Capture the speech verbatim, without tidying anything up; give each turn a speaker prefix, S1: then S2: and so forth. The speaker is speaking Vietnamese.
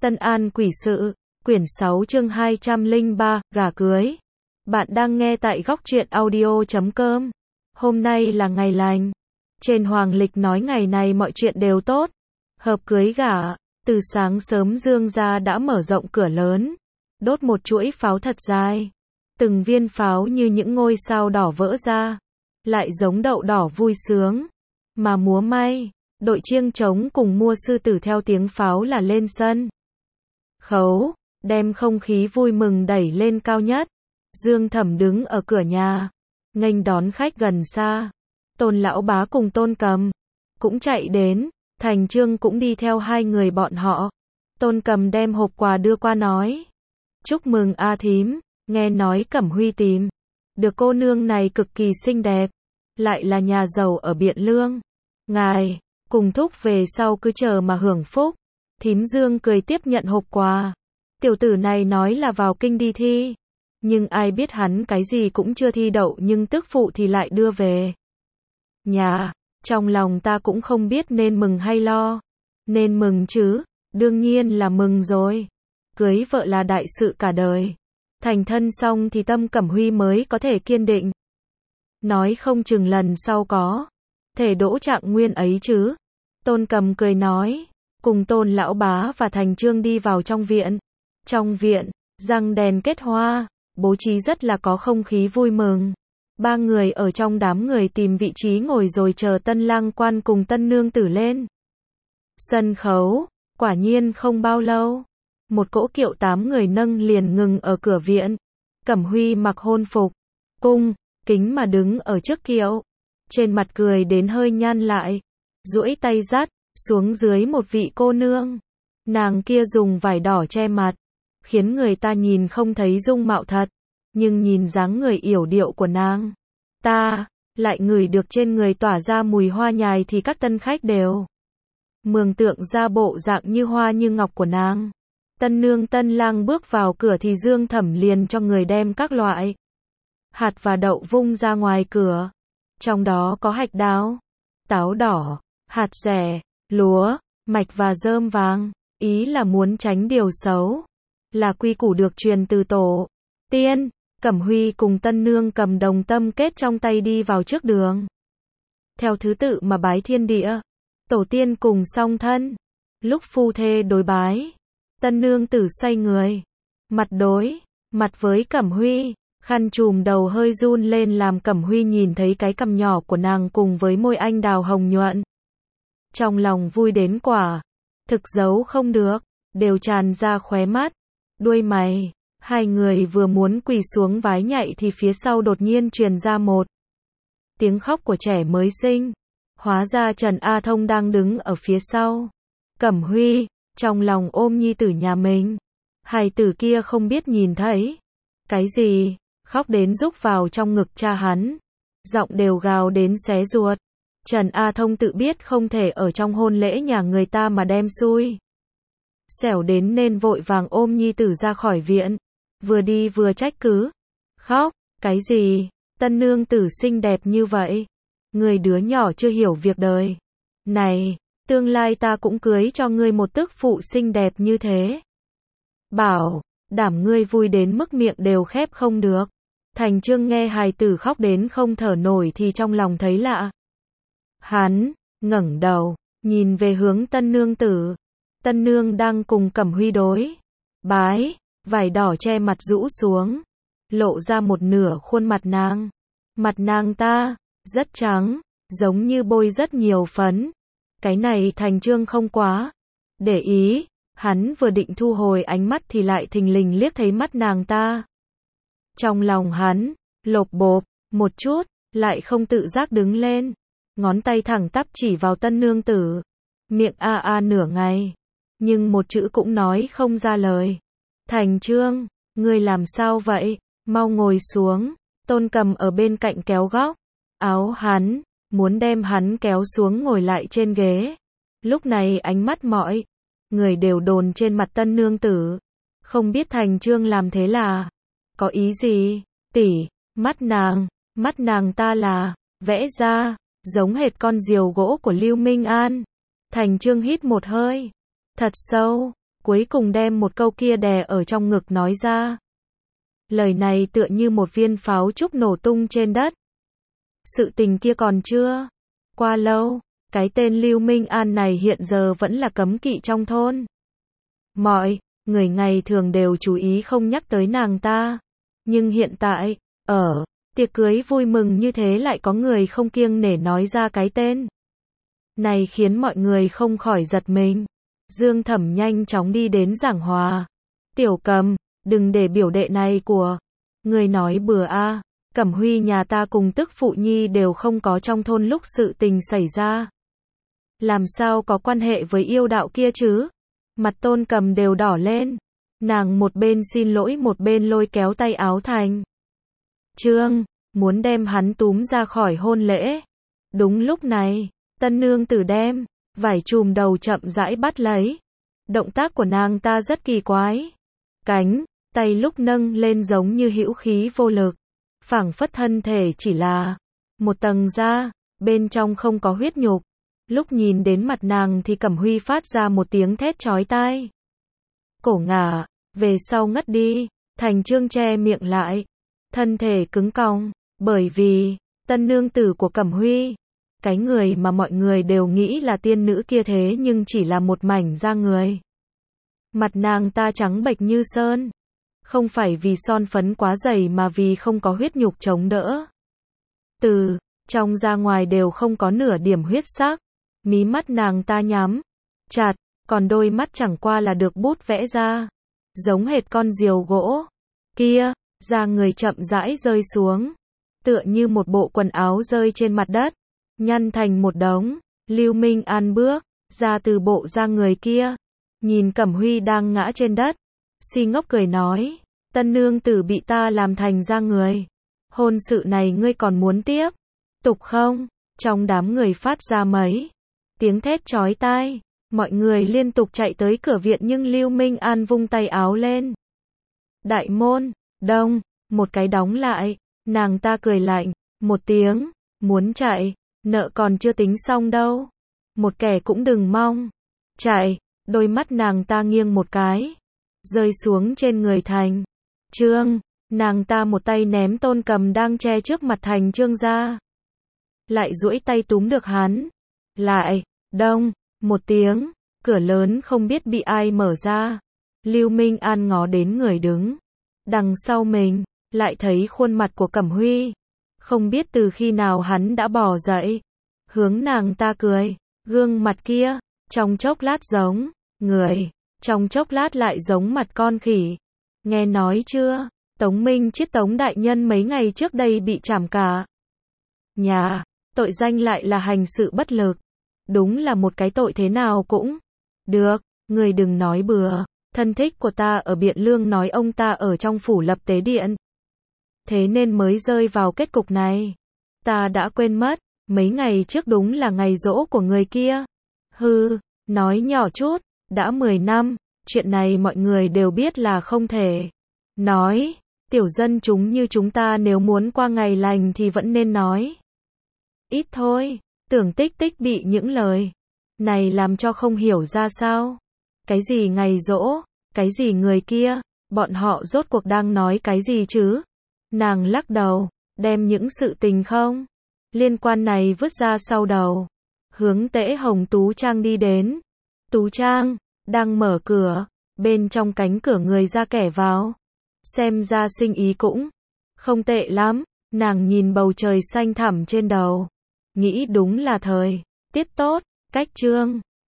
S1: Tân An Quỷ Sự, quyển sáu chương hai trăm lẻ ba, gả cưới. Bạn đang nghe tại góc truyện audio chấm com. Hôm nay là ngày lành. Trên hoàng lịch nói ngày này mọi chuyện đều tốt. Hợp cưới gả. Từ sáng sớm Dương gia đã mở rộng cửa lớn, đốt một chuỗi pháo thật dài. Từng viên pháo như những ngôi sao đỏ vỡ ra, lại giống đậu đỏ vui sướng mà múa may. Đội chiêng trống cùng mua sư tử theo tiếng pháo là lên sân khấu, đem không khí vui mừng đẩy lên cao nhất. Dương Thẩm đứng ở cửa nhà, nghênh đón khách gần xa. Tôn lão bá cùng Tôn Cầm cũng chạy đến, Thành Trương cũng đi theo hai người bọn họ. Tôn Cầm đem hộp quà đưa qua nói: "Chúc mừng A thím, nghe nói Cẩm Huy tìm được cô nương này cực kỳ xinh đẹp, lại là nhà giàu ở Biện Lương. Ngài cùng thúc về sau cứ chờ mà hưởng phúc." Thím Dương cười tiếp nhận hộp quà. Tiểu tử này nói là vào kinh đi thi, nhưng ai biết hắn cái gì cũng chưa thi đậu nhưng tức phụ thì lại đưa về nhà. Trong lòng ta cũng không biết nên mừng hay lo. Nên mừng chứ, đương nhiên là mừng rồi. Cưới vợ là đại sự cả đời. Thành thân xong thì tâm Cẩm Huy mới có thể kiên định. Nói không chừng lần sau có thể đỗ trạng nguyên ấy chứ. Tôn Cầm cười nói, cùng Tôn lão bá và Thành Trương đi vào trong viện. Trong viện, răng đèn kết hoa, bố trí rất là có không khí vui mừng. Ba người ở trong đám người tìm vị trí ngồi rồi chờ tân lang quan cùng tân nương tử lên sân khấu. Quả nhiên không bao lâu, một cỗ kiệu tám người nâng liền ngừng ở cửa viện. Cẩm Huy mặc hôn phục, cung kính mà đứng ở trước kiệu, trên mặt cười đến hơi nhăn lại, duỗi tay dắt xuống dưới một vị cô nương. Nàng kia dùng vải đỏ che mặt, khiến người ta nhìn không thấy dung mạo thật, nhưng nhìn dáng người yểu điệu của nàng, ta lại ngửi được trên người tỏa ra mùi hoa nhài thì các tân khách đều mường tượng ra bộ dạng như hoa như ngọc của nàng. Tân nương tân lang bước vào cửa thì Dương Thẩm liền cho người đem các loại hạt và đậu vung ra ngoài cửa. Trong đó có hạch đào, táo đỏ, hạt dẻ, lúa, mạch và rơm vàng. Ý là muốn tránh điều xấu, là quy củ được truyền từ tổ tiên. Cẩm Huy cùng tân nương cầm đồng tâm kết trong tay đi vào trước đường, theo thứ tự mà bái thiên địa, tổ tiên cùng song thân. Lúc phu thê đối bái, tân nương tử xoay người, mặt đối mặt với Cẩm Huy, khăn trùm đầu hơi run lên làm Cẩm Huy nhìn thấy cái cằm nhỏ của nàng cùng với môi anh đào hồng nhuận. Trong lòng vui đến quả thực giấu không được, đều tràn ra khóe mắt, đuôi mày. Hai người vừa muốn quỳ xuống vái nhạy thì phía sau đột nhiên truyền ra một tiếng khóc của trẻ mới sinh. Hóa ra Trần A Thông đang đứng ở phía sau Cẩm Huy, trong lòng ôm nhi tử nhà mình. Hài tử kia không biết nhìn thấy cái gì, khóc đến rúc vào trong ngực cha hắn, giọng đều gào đến xé ruột. Trần A Thông tự biết không thể ở trong hôn lễ nhà người ta mà đem xui xẻo đến nên vội vàng ôm nhi tử ra khỏi viện, vừa đi vừa trách cứ. Khóc, cái gì, tân nương tử xinh đẹp như vậy, người đứa nhỏ chưa hiểu việc đời này, tương lai ta cũng cưới cho ngươi một tức phụ xinh đẹp như thế. Bảo đảm ngươi vui đến mức miệng đều khép không được. Thành Trương nghe hài tử khóc đến không thở nổi thì trong lòng thấy lạ. Hắn ngẩng đầu, nhìn về hướng tân nương tử. Tân nương đang cùng Cẩm Huy đối bái, vải đỏ che mặt rũ xuống, lộ ra một nửa khuôn mặt nàng. Mặt nàng ta rất trắng, giống như bôi rất nhiều phấn. Cái này Thành Trương không quá để ý, hắn vừa định thu hồi ánh mắt thì lại thình lình liếc thấy mắt nàng ta. Trong lòng hắn lộp bộp một chút, lại không tự giác đứng lên, ngón tay thẳng tắp chỉ vào tân nương tử, miệng a a nửa ngày, nhưng một chữ cũng nói không ra lời. Thành Trương, ngươi làm sao vậy? Mau ngồi xuống. Tôn Cầm ở bên cạnh kéo góc áo hắn, muốn đem hắn kéo xuống ngồi lại trên ghế. Lúc này ánh mắt mọi người đều đồn trên mặt tân nương tử, không biết Thành Trương làm thế là có ý gì. Tỷ, mắt nàng, mắt nàng ta là vẽ ra giống hệt con diều gỗ của Lưu Minh An. Thành Trương hít một hơi thật sâu, cuối cùng đem một câu kia đè ở trong ngực nói ra. Lời này tựa như một viên pháo trúc nổ tung trên đất. Sự tình kia còn chưa qua lâu, cái tên Lưu Minh An này hiện giờ vẫn là cấm kỵ trong thôn. Mọi người ngày thường đều chú ý không nhắc tới nàng ta. Nhưng hiện tại, ở tiệc cưới vui mừng như thế lại có người không kiêng nể nói ra cái tên này, khiến mọi người không khỏi giật mình. Dương Thẩm nhanh chóng đi đến giảng hòa. Tiểu Cầm, đừng để biểu đệ này của người nói bừa a. Cẩm Huy nhà ta cùng tức phụ nhi đều không có trong thôn lúc sự tình xảy ra. Làm sao có quan hệ với yêu đạo kia chứ? Mặt Tôn Cầm đều đỏ lên. Nàng một bên xin lỗi một bên lôi kéo tay áo Thành Trương, muốn đem hắn túm ra khỏi hôn lễ. Đúng lúc này, tân nương tử đem vải chùm đầu chậm rãi bắt lấy. Động tác của nàng ta rất kỳ quái. Cánh tay lúc nâng lên giống như hữu khí vô lực, phảng phất thân thể chỉ là một tầng da, bên trong không có huyết nhục. Lúc nhìn đến mặt nàng thì Cẩm Huy phát ra một tiếng thét chói tai. Cổ ngả về sau ngất đi. Thành Trương che miệng lại, thân thể cứng cong, bởi vì tân nương tử của Cẩm Huy, cái người mà mọi người đều nghĩ là tiên nữ kia thế nhưng chỉ là một mảnh da người. Mặt nàng ta trắng bệch như sơn, không phải vì son phấn quá dày mà vì không có huyết nhục chống đỡ. Từ trong ra ngoài đều không có nửa điểm huyết sắc. Mí mắt nàng ta nhắm chặt, còn đôi mắt chẳng qua là được bút vẽ ra, giống hệt con diều gỗ. Kia, da người chậm rãi rơi xuống, tựa như một bộ quần áo rơi trên mặt đất, nhăn thành một đống. Lưu Minh An bước ra từ bộ da người kia, nhìn Cẩm Huy đang ngã trên đất, si ngốc cười nói, tân nương tử bị ta làm thành da người. Hôn sự này ngươi còn muốn tiếp tục không? Trong đám người phát ra mấy tiếng thét chói tai, mọi người liên tục chạy tới cửa viện nhưng Lưu Minh An vung tay áo lên. Đại môn, đông, một cái đóng lại, nàng ta cười lạnh, một tiếng, muốn chạy, nợ còn chưa tính xong đâu. Một kẻ cũng đừng mong chạy. Đôi mắt nàng ta nghiêng một cái, rơi xuống trên người Thành Trương. Nàng ta một tay ném Tôn Cầm đang che trước mặt Thành Trương ra, lại duỗi tay túm được hắn lại. Đông, một tiếng, cửa lớn không biết bị ai mở ra. Lưu Minh An ngó đến người đứng đằng sau mình, lại thấy khuôn mặt của Cẩm Huy. Không biết từ khi nào hắn đã bò dậy, hướng nàng ta cười. Gương mặt kia, trong chốc lát giống người, trong chốc lát lại giống mặt con khỉ. Nghe nói chưa, Tống Minh Chiết Tống đại nhân mấy ngày trước đây bị trảm cả nhà, tội danh lại là hành sự bất lực. Đúng là một cái tội thế nào cũng được. Người đừng nói bừa. Thân thích của ta ở Biện Lương nói ông ta ở trong phủ lập tế điện, thế nên mới rơi vào kết cục này. Ta đã quên mất, mấy ngày trước đúng là ngày giỗ của người kia. Hừ, nói nhỏ chút, đã mười năm, chuyện này mọi người đều biết là không thể nói. Tiểu dân chúng như chúng ta nếu muốn qua ngày lành thì vẫn nên nói ít thôi. Tưởng Tích Tích bị những lời này làm cho không hiểu ra sao. Cái gì ngày giỗ, cái gì người kia, bọn họ rốt cuộc đang nói cái gì chứ? Nàng lắc đầu, đem những sự tình không liên quan này vứt ra sau đầu, hướng Tễ Hồng Tú Trang đi đến. Tú Trang đang mở cửa, bên trong cánh cửa người ra kẻ vào, xem ra sinh ý cũng không tệ lắm. Nàng nhìn bầu trời xanh thẳm trên đầu, nghĩ đúng là thời tiết tốt. Cách Trương